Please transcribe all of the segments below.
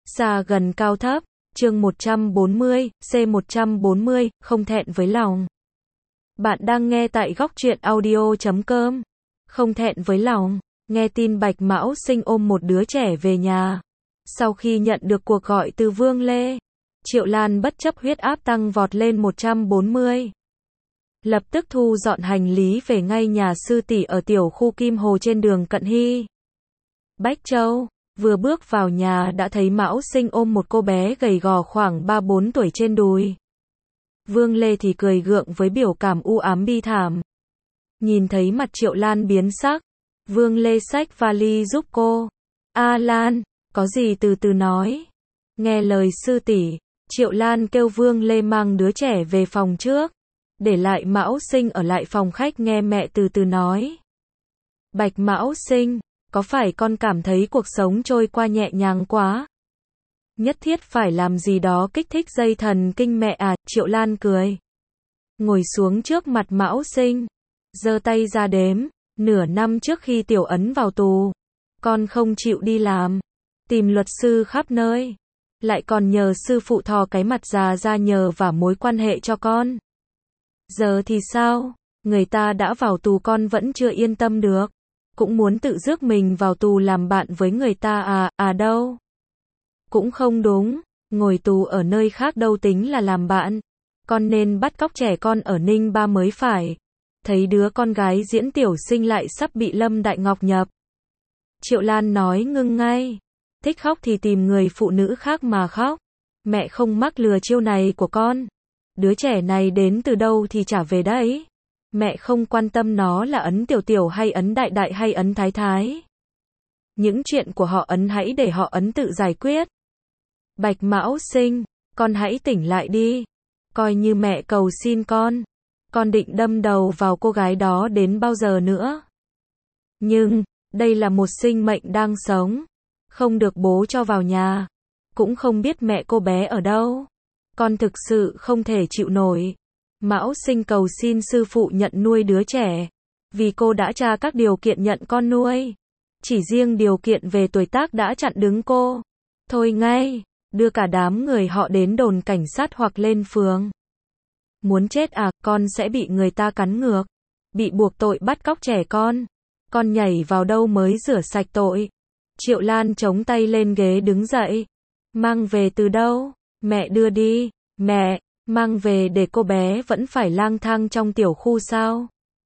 Xa gần cao thấp, chương 140, C140, không thẹn với lòng. Bạn đang nghe tại góc truyện audio.com. Không thẹn với lòng, nghe tin Bạch Mão Sinh ôm một đứa trẻ về nhà. Sau khi nhận được cuộc gọi từ Vương Lê, Triệu Lan bất chấp huyết áp tăng vọt lên 140. Lập tức thu dọn hành lý về ngay nhà sư tỷ ở tiểu khu Kim Hồ trên đường Cận Hy, Bách Châu. Vừa bước vào nhà đã thấy Mão Sinh ôm một cô bé gầy gò khoảng 3-4 tuổi trên đùi. Vương Lê thì cười gượng với biểu cảm u ám bi thảm. Nhìn thấy mặt Triệu Lan biến sắc, Vương Lê xách vali giúp cô. A Lan, có gì từ từ nói. Nghe lời sư tỷ, Triệu Lan kêu Vương Lê mang đứa trẻ về phòng trước, để lại Mão Sinh ở lại phòng khách nghe mẹ từ từ nói. Bạch Mão Sinh, có phải con cảm thấy cuộc sống trôi qua nhẹ nhàng quá? Nhất thiết phải làm gì đó kích thích dây thần kinh mẹ à? Triệu Lan cười. Ngồi xuống trước mặt Mão Sinh, giơ tay ra đếm. Nửa năm trước khi Tiểu Ấn vào tù, con không chịu đi làm, tìm luật sư khắp nơi, lại còn nhờ sư phụ thò cái mặt già ra nhờ vả mối quan hệ cho con. Giờ thì sao? Người ta đã vào tù con vẫn chưa yên tâm được, cũng muốn tự rước mình vào tù làm bạn với người ta à? À đâu, cũng không đúng, ngồi tù ở nơi khác đâu tính là làm bạn, con nên bắt cóc trẻ con ở Ninh Ba mới phải. Thấy đứa con gái diễn tiểu sinh lại sắp bị Lâm Đại Ngọc nhập. Triệu Lan nói ngưng ngay. Thích khóc thì tìm người phụ nữ khác mà khóc. Mẹ không mắc lừa chiêu này của con. Đứa trẻ này đến từ đâu thì trả về đấy. Mẹ không quan tâm nó là Ấn Tiểu Tiểu hay Ấn Đại Đại hay Ấn Thái Thái. Những chuyện của họ Ấn hãy để họ Ấn tự giải quyết. Bạch Mão Sinh, con hãy tỉnh lại đi. Coi như mẹ cầu xin con định đâm đầu vào cô gái đó đến bao giờ nữa? Nhưng, đây là một sinh mệnh đang sống, không được bố cho vào nhà, cũng không biết mẹ cô bé ở đâu. Con thực sự không thể chịu nổi. Mão Sinh cầu xin sư phụ nhận nuôi đứa trẻ, vì cô đã tra các điều kiện nhận con nuôi. Chỉ riêng điều kiện về tuổi tác đã chặn đứng cô. Thôi ngay, đưa cả đám người họ đến đồn cảnh sát hoặc lên phường. Muốn chết à? Con sẽ bị người ta cắn ngược, bị buộc tội bắt cóc trẻ con nhảy vào đâu mới rửa sạch tội? Triệu Lan chống tay lên ghế đứng dậy. Mang về từ đâu? Mẹ đưa đi. Mẹ, mang về để cô bé vẫn phải lang thang trong tiểu khu sao?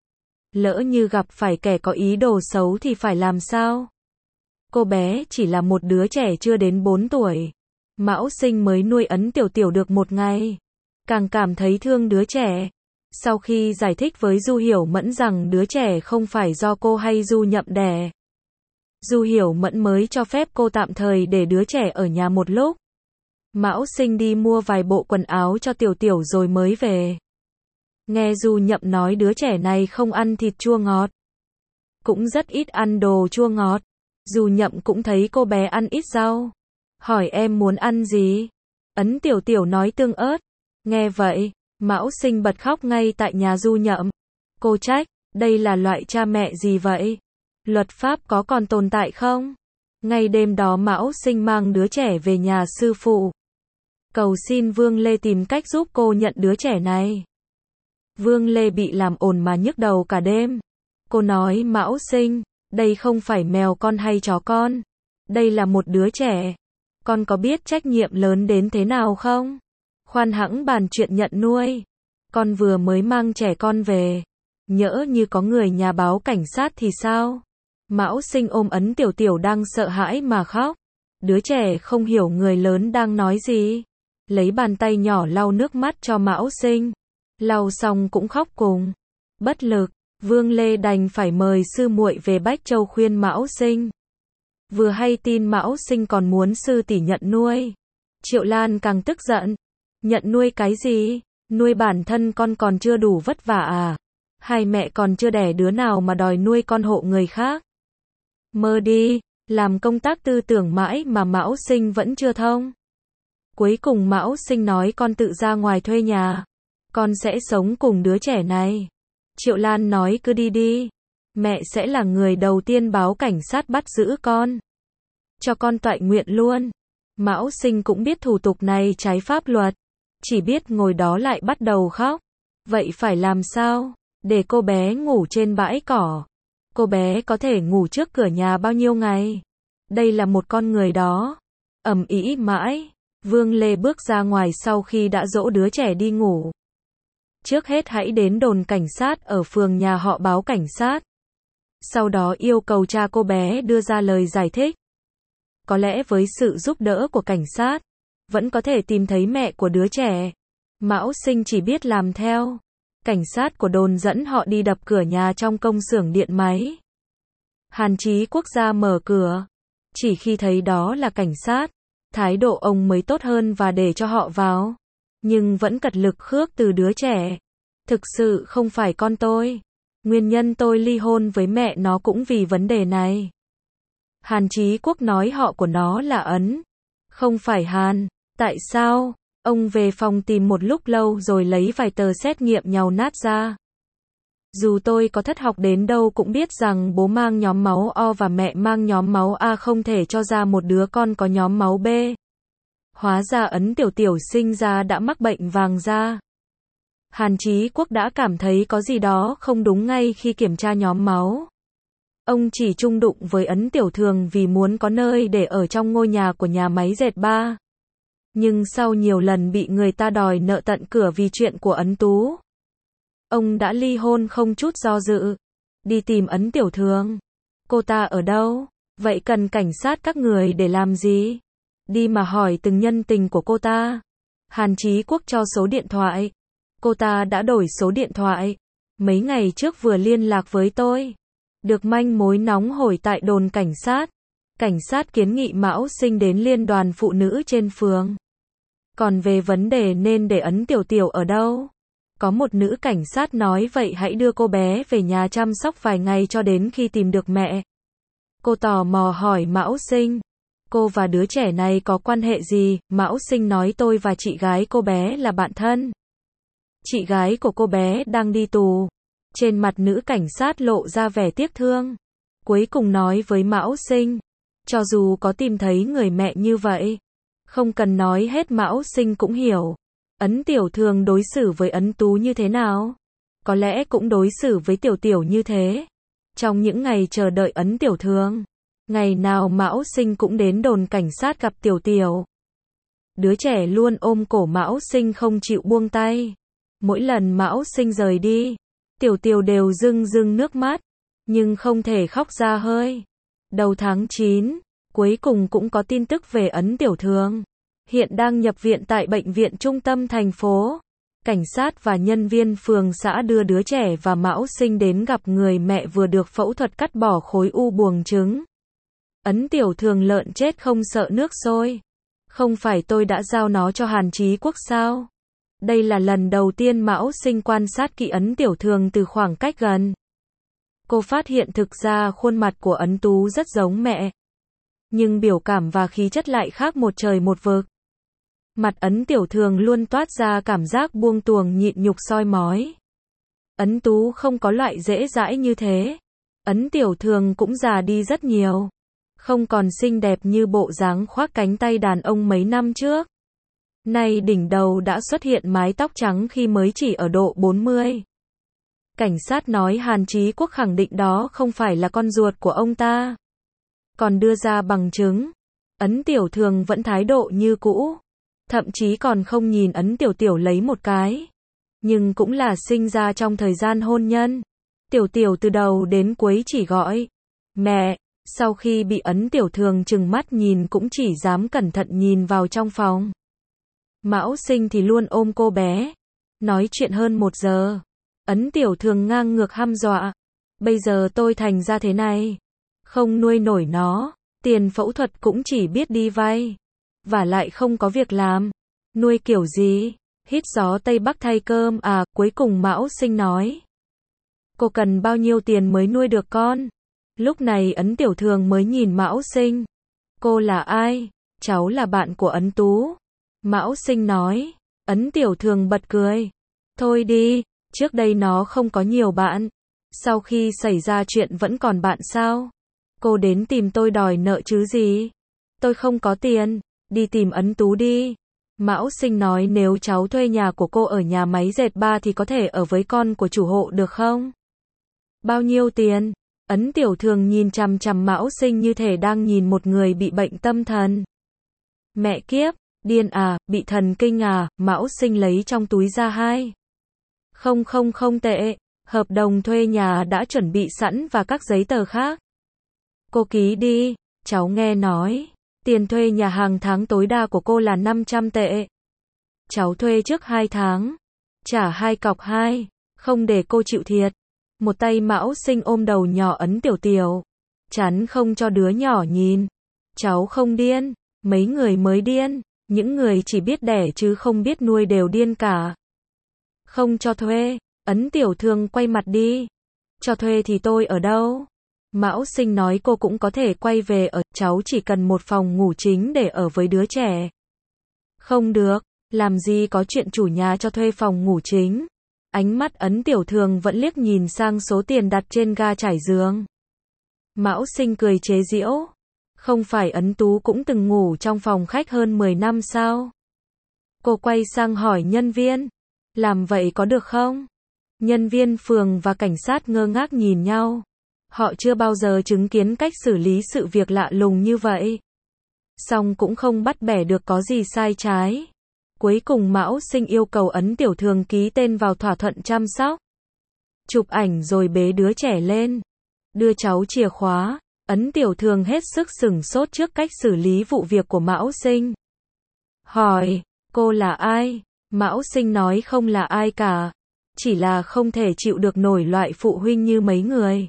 Lỡ như gặp phải kẻ có ý đồ xấu thì phải làm sao? Cô bé chỉ là một đứa trẻ chưa đến 4 tuổi. Mão Sinh mới nuôi Ấn Tiểu Tiểu được 1 ngày. Càng cảm thấy thương đứa trẻ. Sau khi giải thích với Du Hiểu Mẫn rằng đứa trẻ không phải do cô hay Du Nhậm đẻ, Du Hiểu Mẫn mới cho phép cô tạm thời để đứa trẻ ở nhà một lúc. Mão Sinh đi mua vài bộ quần áo cho Tiểu Tiểu rồi mới về. Nghe Du Nhậm nói đứa trẻ này không ăn thịt chua ngọt, cũng rất ít ăn đồ chua ngọt. Du Nhậm cũng thấy cô bé ăn ít rau, hỏi em muốn ăn gì? Ấn Tiểu Tiểu nói tương ớt. Nghe vậy, Mão Sinh bật khóc ngay tại nhà Du Nhậm. Cô trách, đây là loại cha mẹ gì vậy? Luật pháp có còn tồn tại không? Ngay đêm đó Mão Sinh mang đứa trẻ về nhà sư phụ, cầu xin Vương Lê tìm cách giúp cô nhận đứa trẻ này. Vương Lê bị làm ồn mà nhức đầu cả đêm. Cô nói Mão Sinh, đây không phải mèo con hay chó con, đây là một đứa trẻ. Con có biết trách nhiệm lớn đến thế nào không? Khoan hẵng bàn chuyện nhận nuôi. Con vừa mới mang trẻ con về, nhỡ như có người nhà báo cảnh sát thì sao? Mão Sinh ôm Ấn Tiểu Tiểu đang sợ hãi mà khóc. Đứa trẻ không hiểu người lớn đang nói gì. Lấy bàn tay nhỏ lau nước mắt cho Mão Sinh. Lau xong cũng khóc cùng. Bất lực, Vương Lê đành phải mời sư muội về Bách Châu khuyên Mão Sinh. Vừa hay tin Mão Sinh còn muốn sư tỷ nhận nuôi, Triệu Lan càng tức giận. Nhận nuôi cái gì? Nuôi bản thân con còn chưa đủ vất vả à? Hai mẹ còn chưa đẻ đứa nào mà đòi nuôi con hộ người khác? Mơ đi, làm công tác tư tưởng mãi mà Mão Sinh vẫn chưa thông. Cuối cùng Mão Sinh nói con tự ra ngoài thuê nhà, con sẽ sống cùng đứa trẻ này. Triệu Lan nói cứ đi đi, mẹ sẽ là người đầu tiên báo cảnh sát bắt giữ con, cho con toại nguyện luôn. Mão Sinh cũng biết thủ tục này trái pháp luật, chỉ biết ngồi đó lại bắt đầu khóc. Vậy phải làm sao? Để cô bé ngủ trên bãi cỏ. Cô bé có thể ngủ trước cửa nhà bao nhiêu ngày? Đây là một con người đó. Ầm ĩ mãi, Vương Lê bước ra ngoài sau khi đã dỗ đứa trẻ đi ngủ. Trước hết hãy đến đồn cảnh sát ở phường nhà họ báo cảnh sát. Sau đó yêu cầu cha cô bé đưa ra lời giải thích. Có lẽ với sự giúp đỡ của cảnh sát, vẫn có thể tìm thấy mẹ của đứa trẻ. Mão Sinh chỉ biết làm theo. Cảnh sát của đồn dẫn họ đi đập cửa nhà trong công xưởng điện máy. Hàn Chí Quốc ra mở cửa. Chỉ khi thấy đó là cảnh sát, thái độ ông mới tốt hơn và để cho họ vào. Nhưng vẫn cật lực khước từ đứa trẻ. Thực sự không phải con tôi. Nguyên nhân tôi ly hôn với mẹ nó cũng vì vấn đề này. Hàn Chí Quốc nói họ của nó là Ấn. Không phải Hàn. Tại sao? Ông về phòng tìm một lúc lâu rồi lấy vài tờ xét nghiệm nhàu nát ra. Dù tôi có thất học đến đâu cũng biết rằng bố mang nhóm máu O và mẹ mang nhóm máu A không thể cho ra một đứa con có nhóm máu B. Hóa ra Ấn Tiểu Tiểu sinh ra đã mắc bệnh vàng da. Hàn Chí Quốc đã cảm thấy có gì đó không đúng ngay khi kiểm tra nhóm máu. Ông chỉ chung đụng với Ấn Tiểu Thường vì muốn có nơi để ở trong ngôi nhà của nhà máy dệt ba. Nhưng sau nhiều lần bị người ta đòi nợ tận cửa vì chuyện của Ấn Tú, ông đã ly hôn không chút do dự. Đi tìm Ấn Tiểu Thường. Cô ta ở đâu? Vậy cần cảnh sát các người để làm gì? Đi mà hỏi từng nhân tình của cô ta. Hàn Chí Quốc cho số điện thoại. Cô ta đã đổi số điện thoại. Mấy ngày trước vừa liên lạc với tôi. Được manh mối nóng hổi tại đồn cảnh sát. Cảnh sát kiến nghị Mão Sinh đến liên đoàn phụ nữ trên phường. Còn về vấn đề nên để Ấn Tiểu Tiểu ở đâu? Có một nữ cảnh sát nói vậy hãy đưa cô bé về nhà chăm sóc vài ngày cho đến khi tìm được mẹ. Cô tò mò hỏi Mão Sinh. Cô và đứa trẻ này có quan hệ gì? Mão Sinh nói tôi và chị gái cô bé là bạn thân. Chị gái của cô bé đang đi tù. Trên mặt nữ cảnh sát lộ ra vẻ tiếc thương. Cuối cùng nói với Mão Sinh. Cho dù có tìm thấy người mẹ như vậy, không cần nói hết Mão Sinh cũng hiểu. Ấn Tiểu Thường đối xử với Ấn Tú như thế nào? Có lẽ cũng đối xử với Tiểu Tiểu như thế. Trong những ngày chờ đợi Ấn Tiểu Thường, ngày nào Mão Sinh cũng đến đồn cảnh sát gặp Tiểu Tiểu. Đứa trẻ luôn ôm cổ Mão Sinh không chịu buông tay. Mỗi lần Mão Sinh rời đi, Tiểu Tiểu đều rưng rưng nước mắt, nhưng không thể khóc ra hơi. Đầu tháng 9, cuối cùng cũng có tin tức về Ấn Tiểu Thường. Hiện đang nhập viện tại bệnh viện trung tâm thành phố. Cảnh sát và nhân viên phường xã đưa đứa trẻ và Mão Sinh đến gặp người mẹ vừa được phẫu thuật cắt bỏ khối u buồng trứng. Ấn Tiểu Thường lợn chết không sợ nước sôi. Không phải tôi đã giao nó cho Hàn Chí Quốc sao? Đây là lần đầu tiên Mão Sinh quan sát kỹ Ấn Tiểu Thường từ khoảng cách gần. Cô phát hiện thực ra khuôn mặt của Ấn Tú rất giống mẹ. Nhưng biểu cảm và khí chất lại khác một trời một vực. Mặt Ấn Tiểu Thường luôn toát ra cảm giác buông tuồng nhịn nhục soi mói. Ấn Tú không có loại dễ dãi như thế. Ấn Tiểu Thường cũng già đi rất nhiều. Không còn xinh đẹp như bộ dáng khoác cánh tay đàn ông mấy năm trước. Nay đỉnh đầu đã xuất hiện mái tóc trắng khi mới chỉ ở độ 40. Cảnh sát nói Hàn Chí Quốc khẳng định đó không phải là con ruột của ông ta. Còn đưa ra bằng chứng. Ấn Tiểu Thường vẫn thái độ như cũ. Thậm chí còn không nhìn Ấn Tiểu Tiểu lấy một cái. Nhưng cũng là sinh ra trong thời gian hôn nhân. Tiểu Tiểu từ đầu đến cuối chỉ gọi mẹ. Sau khi bị Ấn Tiểu Thường trừng mắt nhìn cũng chỉ dám cẩn thận nhìn vào trong phòng. Mão Sinh thì luôn ôm cô bé. Nói chuyện hơn 1 giờ. Ấn Tiểu Thường ngang ngược hăm dọa. Bây giờ tôi thành ra thế này. Không nuôi nổi nó. Tiền phẫu thuật cũng chỉ biết đi vay. Và lại không có việc làm. Nuôi kiểu gì? Hít gió Tây Bắc thay cơm à? Cuối cùng Mão Sinh nói. Cô cần bao nhiêu tiền mới nuôi được con? Lúc này Ấn Tiểu Thường mới nhìn Mão Sinh. Cô là ai? Cháu là bạn của Ấn Tú. Mão Sinh nói. Ấn Tiểu Thường bật cười. Thôi đi, trước đây nó không có nhiều bạn. Sau khi xảy ra chuyện vẫn còn bạn sao? Cô đến tìm tôi đòi nợ chứ gì? Tôi không có tiền. đi tìm Ấn Tú đi. Mão Sinh nói nếu cháu thuê nhà của cô ở nhà máy dệt ba thì có thể ở với con của chủ hộ được không? Bao nhiêu tiền? Ấn Tiểu Thường nhìn chằm chằm Mão Sinh như thể đang nhìn một người bị bệnh tâm thần. Mẹ kiếp, điên à, bị thần kinh à, Mão Sinh lấy trong túi ra 2.000 tệ, hợp đồng thuê nhà đã chuẩn bị sẵn và các giấy tờ khác. Cô ký đi, cháu nghe nói, tiền thuê nhà hàng tháng tối đa của cô là 500 tệ. Cháu thuê trước 2 tháng, trả 2 cọc 2, không để cô chịu thiệt. Một tay Mão Sinh ôm đầu nhỏ Ấn Tiểu Tiểu, chắn không cho đứa nhỏ nhìn. Cháu không điên, mấy người mới điên, những người chỉ biết đẻ chứ không biết nuôi đều điên cả. Không cho thuê, Ấn Tiểu Thường quay mặt đi. Cho thuê thì tôi ở đâu? Mão Sinh nói cô cũng có thể quay về ở, cháu chỉ cần một phòng ngủ chính để ở với đứa trẻ. Không được, làm gì có chuyện chủ nhà cho thuê phòng ngủ chính. Ánh mắt Ấn Tiểu Thường vẫn liếc nhìn sang số tiền đặt trên ga trải giường. Mão Sinh cười chế giễu. Không phải Ấn Tú cũng từng ngủ trong phòng khách hơn 10 năm sao? Cô quay sang hỏi nhân viên. Làm vậy có được không? Nhân viên phường và cảnh sát ngơ ngác nhìn nhau. Họ chưa bao giờ chứng kiến cách xử lý sự việc lạ lùng như vậy. Song cũng không bắt bẻ được có gì sai trái. Cuối cùng Mão Sinh yêu cầu Ấn Tiểu Thường ký tên vào thỏa thuận chăm sóc. Chụp ảnh rồi bế đứa trẻ lên. Đưa cháu chìa khóa. Ấn Tiểu Thường hết sức sửng sốt trước cách xử lý vụ việc của Mão Sinh. Hỏi, cô là ai? Mão Sinh nói không là ai cả. Chỉ là không thể chịu được nổi loại phụ huynh như mấy người.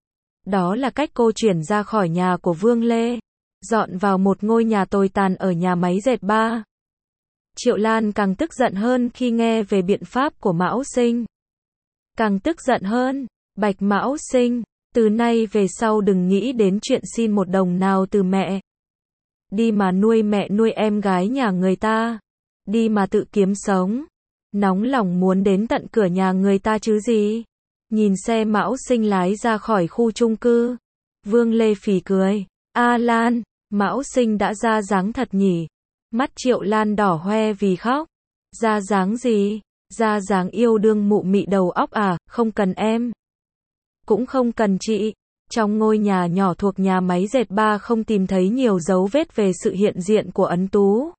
Đó là cách cô chuyển ra khỏi nhà của Vương Lê. Dọn vào một ngôi nhà tồi tàn ở nhà máy dệt ba. Triệu Lan càng tức giận hơn khi nghe về biện pháp của Mão Sinh. Càng tức giận hơn, bạch Mão Sinh, từ nay về sau đừng nghĩ đến chuyện xin một đồng nào từ mẹ. Đi mà nuôi mẹ nuôi em gái nhà người ta. Đi mà tự kiếm sống. Nóng lòng muốn đến tận cửa nhà người ta chứ gì. Nhìn xe Mão Sinh lái ra khỏi khu chung cư. Vương Lê phì cười. A Lan, Mão Sinh đã ra dáng thật nhỉ. Mắt Triệu Lan đỏ hoe vì khóc. Ra dáng gì? Ra dáng yêu đương mụ mị đầu óc à, không cần em. Cũng không cần chị. Trong ngôi nhà nhỏ thuộc nhà máy dệt ba không tìm thấy nhiều dấu vết về sự hiện diện của Ấn Tú.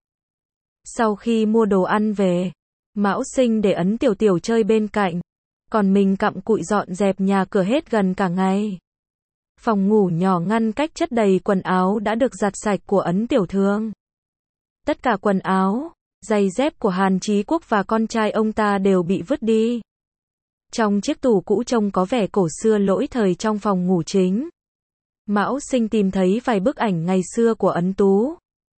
Sau khi mua đồ ăn về, Mão Sinh để Ấn Tiểu Tiểu chơi bên cạnh. Còn mình cặm cụi dọn dẹp nhà cửa hết gần cả ngày. Phòng ngủ nhỏ ngăn cách chất đầy quần áo đã được giặt sạch của Ấn Tiểu Thường. Tất cả quần áo, giày dép của Hàn Chí Quốc và con trai ông ta đều bị vứt đi. Trong chiếc tủ cũ trông có vẻ cổ xưa lỗi thời trong phòng ngủ chính. Mão Sinh tìm thấy vài bức ảnh ngày xưa của Ấn Tú.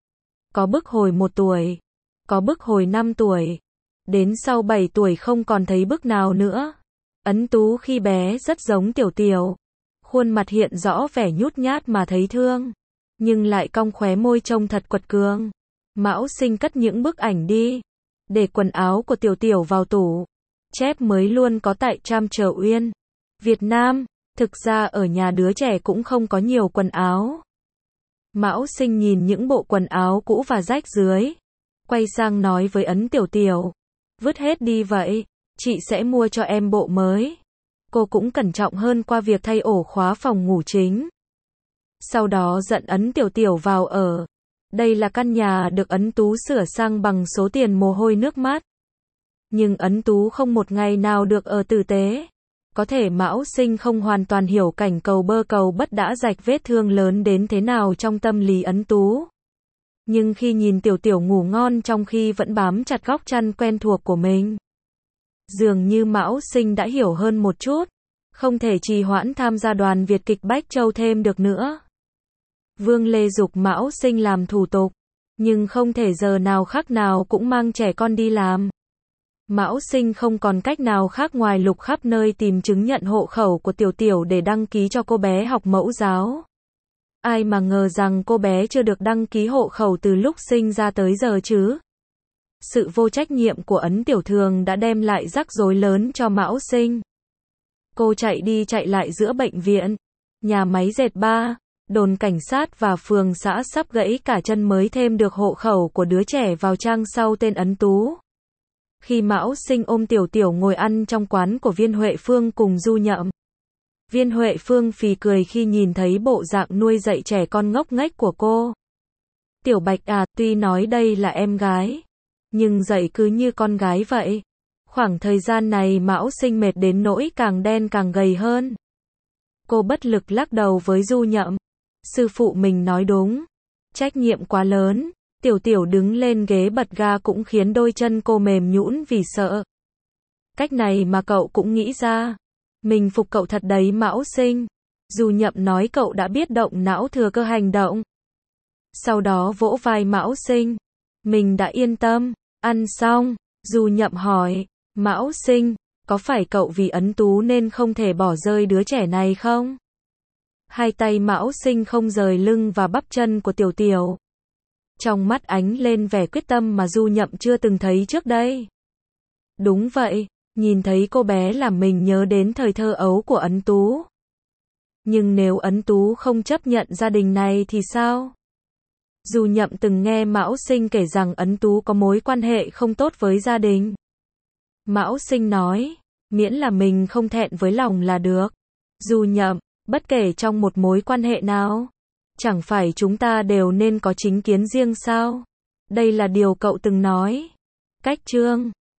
Có bức hồi 1 tuổi, có bức hồi 5 tuổi. Đến sau 7 tuổi không còn thấy bức nào nữa. Ấn Tú khi bé rất giống Tiểu Tiểu. Khuôn mặt hiện rõ vẻ nhút nhát mà thấy thương. Nhưng lại cong khóe môi trông thật quật cường. Mão Sinh cất những bức ảnh đi. Để quần áo của Tiểu Tiểu vào tủ. Chép mới luôn có tại Tram Trở Uyên, Việt Nam. Thực ra ở nhà đứa trẻ cũng không có nhiều quần áo. Mão Sinh nhìn những bộ quần áo cũ và rách rưới. Quay sang nói với Ấn Tiểu Tiểu. Vứt hết đi vậy, chị sẽ mua cho em bộ mới. Cô cũng cẩn trọng hơn qua việc thay ổ khóa phòng ngủ chính. Sau đó dẫn Ấn Tiểu Tiểu vào ở. Đây là căn nhà được Ấn Tú sửa sang bằng số tiền mồ hôi nước mắt. Nhưng Ấn Tú không một ngày nào được ở tử tế. Có thể Mão Sinh không hoàn toàn hiểu cảnh cầu bơ cầu bất đã rạch vết thương lớn đến thế nào trong tâm lý Ấn Tú. Nhưng khi nhìn Tiểu Tiểu ngủ ngon trong khi vẫn bám chặt góc chăn quen thuộc của mình, dường như Mão Sinh đã hiểu hơn một chút. Không thể trì hoãn tham gia đoàn Việt kịch Bách Châu thêm được nữa. Vương Lê giục Mão Sinh làm thủ tục, nhưng không thể giờ nào khác nào cũng mang trẻ con đi làm. Mão Sinh không còn cách nào khác ngoài lục khắp nơi tìm chứng nhận hộ khẩu của Tiểu Tiểu để đăng ký cho cô bé học mẫu giáo. Ai mà ngờ rằng cô bé chưa được đăng ký hộ khẩu từ lúc sinh ra tới giờ chứ. Sự vô trách nhiệm của Ấn Tiểu Thường đã đem lại rắc rối lớn cho Mão Sinh. Cô chạy đi chạy lại giữa bệnh viện, nhà máy dệt ba, Đồn cảnh sát và phường xã sắp gãy cả chân mới thêm được hộ khẩu của đứa trẻ vào trang sau tên Ấn Tú. Khi Mão Sinh ôm Tiểu Tiểu ngồi ăn trong quán của Viên Huệ Phương cùng Du Nhậm. Viên Huệ Phương phì cười khi nhìn thấy bộ dạng nuôi dạy trẻ con ngốc nghếch của cô. Tiểu Bạch à, tuy nói đây là em gái, nhưng dạy cứ như con gái vậy. Khoảng thời gian này Mão Sinh mệt đến nỗi càng đen càng gầy hơn. Cô bất lực lắc đầu với Du Nhậm. Sư phụ mình nói đúng. Trách nhiệm quá lớn. Tiểu Tiểu đứng lên ghế bật ga cũng khiến đôi chân cô mềm nhũn vì sợ. Cách này mà cậu cũng nghĩ ra. Mình phục cậu thật đấy Mão Sinh. Du Nhậm nói cậu đã biết động não thừa cơ hành động. Sau đó vỗ vai Mão Sinh. Mình đã yên tâm. Ăn xong, Du Nhậm hỏi. Mão Sinh, có phải cậu vì Ấn Tú nên không thể bỏ rơi đứa trẻ này không? Hai tay Mão Sinh không rời lưng và bắp chân của Tiểu Tiểu. Trong mắt ánh lên vẻ quyết tâm mà Du Nhậm chưa từng thấy trước đây. Đúng vậy, nhìn thấy cô bé làm mình nhớ đến thời thơ ấu của Ấn Tú. Nhưng nếu Ấn Tú không chấp nhận gia đình này thì sao? Du Nhậm từng nghe Mão Sinh kể rằng Ấn Tú có mối quan hệ không tốt với gia đình. Mão Sinh nói, miễn là mình không thẹn với lòng là được. Du Nhậm, bất kể trong một mối quan hệ nào, chẳng phải chúng ta đều nên có chính kiến riêng sao? Đây là điều cậu từng nói. Cách chương